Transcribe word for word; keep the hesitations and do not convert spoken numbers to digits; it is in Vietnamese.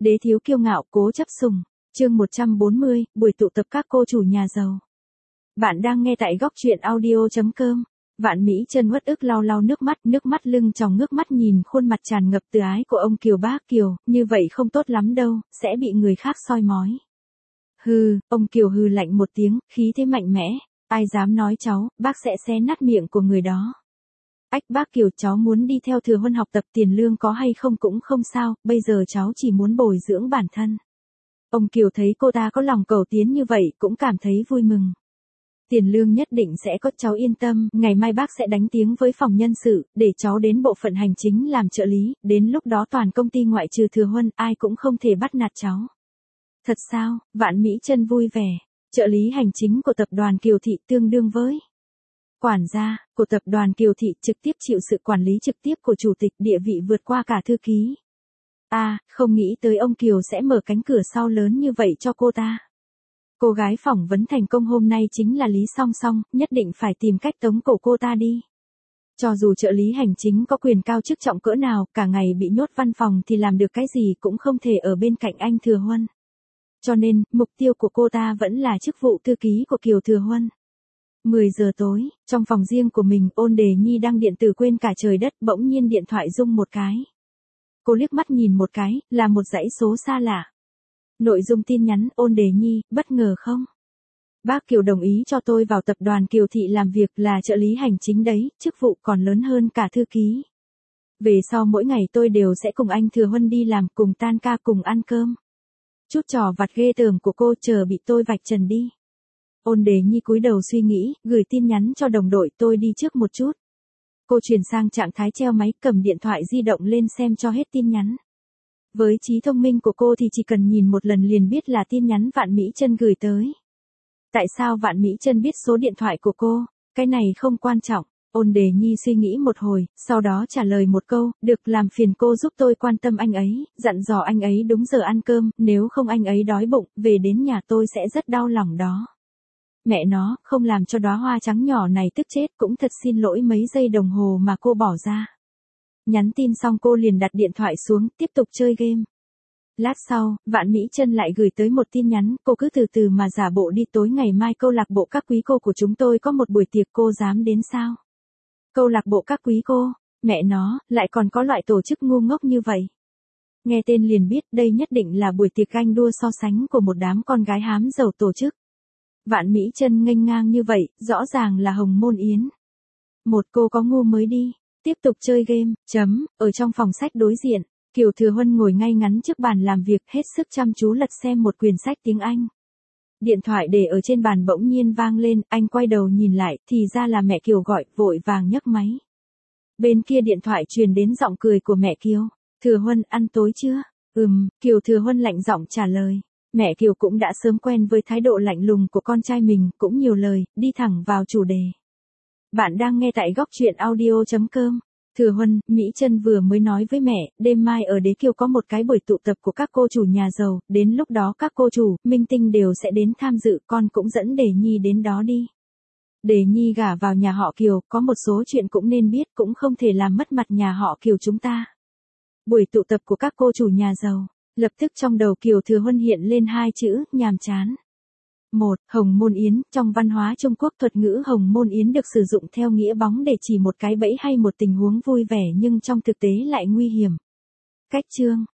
Đế thiếu kiêu ngạo, cố chấp sùng. Chương một trăm bốn mươi, buổi tụ tập các cô chủ nhà giàu. Bạn đang nghe tại góc truyện audio chấm com. Vạn Mỹ Chân uất ức lau lau nước mắt, nước mắt lưng tròng ngước mắt nhìn khuôn mặt tràn ngập từ ái của ông Kiều. Bác Kiều, như vậy không tốt lắm đâu, sẽ bị người khác soi mói. Hừ, ông Kiều hừ lạnh một tiếng, khí thế mạnh mẽ. Ai dám nói cháu, bác sẽ xé nát miệng của người đó. Ách bác Kiều, cháu muốn đi theo Thừa Huân học tập, tiền lương có hay không cũng không sao, bây giờ cháu chỉ muốn bồi dưỡng bản thân. Ông Kiều thấy cô ta có lòng cầu tiến như vậy cũng cảm thấy vui mừng. Tiền lương nhất định sẽ có, cháu yên tâm, ngày mai bác sẽ đánh tiếng với phòng nhân sự, để cháu đến bộ phận hành chính làm trợ lý, đến lúc đó toàn công ty ngoại trừ Thừa Huân, ai cũng không thể bắt nạt cháu. Thật sao? Vạn Mỹ Chân vui vẻ. Trợ lý hành chính của tập đoàn Kiều Thị tương đương với quản gia của tập đoàn Kiều Thị, trực tiếp chịu sự quản lý trực tiếp của chủ tịch, địa vị vượt qua cả thư ký. À, không nghĩ tới ông Kiều sẽ mở cánh cửa sau lớn như vậy cho cô ta. Cô gái phỏng vấn thành công hôm nay chính là Lý Song Song, nhất định phải tìm cách tống cổ cô ta đi. Cho dù trợ lý hành chính có quyền cao chức trọng cỡ nào, cả ngày bị nhốt văn phòng thì làm được cái gì cũng không thể ở bên cạnh anh Thừa Huân. Cho nên, mục tiêu của cô ta vẫn là chức vụ thư ký của Kiều Thừa Huân. mười giờ tối, trong phòng riêng của mình, Ôn Đề Nhi đang điện tử quên cả trời đất, bỗng nhiên điện thoại rung một cái. Cô liếc mắt nhìn một cái, là một dãy số xa lạ. Nội dung tin nhắn: Ôn Đề Nhi, bất ngờ không? Bác Kiều đồng ý cho tôi vào tập đoàn Kiều Thị làm việc, là trợ lý hành chính đấy, chức vụ còn lớn hơn cả thư ký. Về sau mỗi ngày tôi đều sẽ cùng anh Thừa Huân đi làm, cùng tan ca, cùng ăn cơm. Chút trò vặt ghê tởm của cô chờ bị tôi vạch trần đi. Ôn Đề Nhi cúi đầu suy nghĩ, gửi tin nhắn cho đồng đội: tôi đi trước một chút. Cô chuyển sang trạng thái treo máy, cầm điện thoại di động lên xem cho hết tin nhắn. Với trí thông minh của cô thì chỉ cần nhìn một lần liền biết là tin nhắn Vạn Mỹ Chân gửi tới. Tại sao Vạn Mỹ Chân biết số điện thoại của cô? Cái này không quan trọng. Ôn Đề Nhi suy nghĩ một hồi, sau đó trả lời một câu: được, làm phiền cô giúp tôi quan tâm anh ấy, dặn dò anh ấy đúng giờ ăn cơm, nếu không anh ấy đói bụng, về đến nhà tôi sẽ rất đau lòng đó. Mẹ nó, không làm cho đóa hoa trắng nhỏ này tức chết, cũng thật xin lỗi mấy giây đồng hồ mà cô bỏ ra. Nhắn tin xong cô liền đặt điện thoại xuống, tiếp tục chơi game. Lát sau, Vạn Mỹ Chân lại gửi tới một tin nhắn: cô cứ từ từ mà giả bộ đi, tối ngày mai câu lạc bộ các quý cô của chúng tôi có một buổi tiệc, cô dám đến sao? Câu lạc bộ các quý cô? Mẹ nó, lại còn có loại tổ chức ngu ngốc như vậy. Nghe tên liền biết đây nhất định là buổi tiệc ganh đua so sánh của một đám con gái hám giàu tổ chức. Vạn Mỹ Chân nghênh ngang như vậy, rõ ràng là Hồng Môn Yến. Một cô có ngu mới đi. Tiếp tục chơi game, chấm, ở trong phòng sách đối diện, Kiều Thừa Huân ngồi ngay ngắn trước bàn làm việc, hết sức chăm chú lật xem một quyển sách tiếng Anh. Điện thoại để ở trên bàn bỗng nhiên vang lên, anh quay đầu nhìn lại, thì ra là mẹ Kiều gọi, vội vàng nhấc máy. Bên kia điện thoại truyền đến giọng cười của mẹ Kiều: Thừa Huân, ăn tối chưa? Ừm, Kiều Thừa Huân lạnh giọng trả lời. Mẹ Kiều cũng đã sớm quen với thái độ lạnh lùng của con trai mình, cũng nhiều lời, đi thẳng vào chủ đề. Bạn đang nghe tại góc truyện audio chấm com. Thừa Huân, Mỹ Chân vừa mới nói với mẹ, đêm mai ở Đế Kiều có một cái buổi tụ tập của các cô chủ nhà giàu, đến lúc đó các cô chủ, minh tinh đều sẽ đến tham dự, con cũng dẫn Đề Nhi đến đó đi. Đề Nhi gả vào nhà họ Kiều, có một số chuyện cũng nên biết, cũng không thể làm mất mặt nhà họ Kiều chúng ta. Buổi tụ tập của các cô chủ nhà giàu. Lập tức trong đầu Kiều Thừa Huân hiện lên hai chữ, nhàm chán. Một, Hồng Môn Yến, trong văn hóa Trung Quốc thuật ngữ Hồng Môn Yến được sử dụng theo nghĩa bóng để chỉ một cái bẫy hay một tình huống vui vẻ nhưng trong thực tế lại nguy hiểm. Cách chương,